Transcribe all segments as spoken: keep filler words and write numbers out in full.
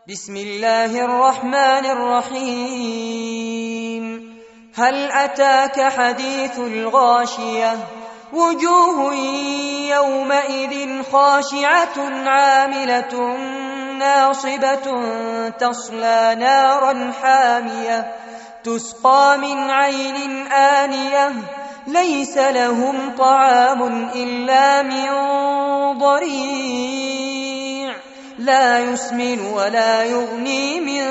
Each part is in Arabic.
بسم الله الرحمن الرحيم. هل أتاك حديث الغاشية؟ وجوه يومئذ خاشعة عاملة ناصبة تصلى نارا حامية تسقى من عين آنية ليس لهم طعام إلا من ضريع لا يسمن ولا يغني من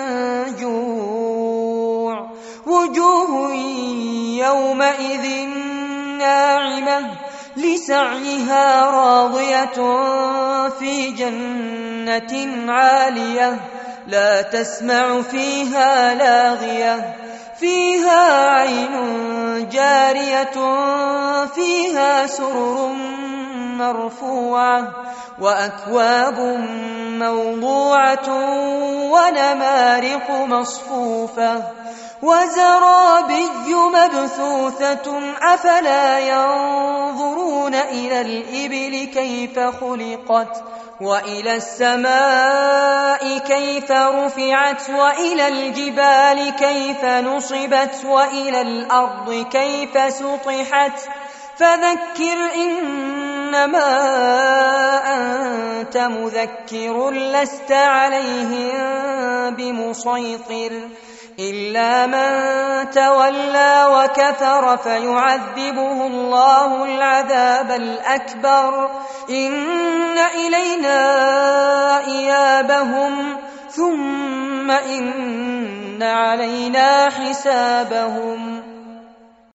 جوع. وجوه يومئذ ناعمة لسعيها راضية في جنة عالية لا تسمع فيها لاغية فيها عين جارية فيها سرر مرفوعة وأكواب موضوعة ونمارق مصفوفة وزرابي مبثوثة أفلا ينظرون إلى الإبل كيف خلقت وإلى السماء كيف رفعت وإلى الجبال كيف نصبت وإلى الأرض كيف سطحت فذكر إنما أنت مذكر لست عليهم بمسيطر إلا من تولى وكفر فيعذبه الله العذاب الأكبر إن إلينا إيابهم ثم إن علينا حسابهم.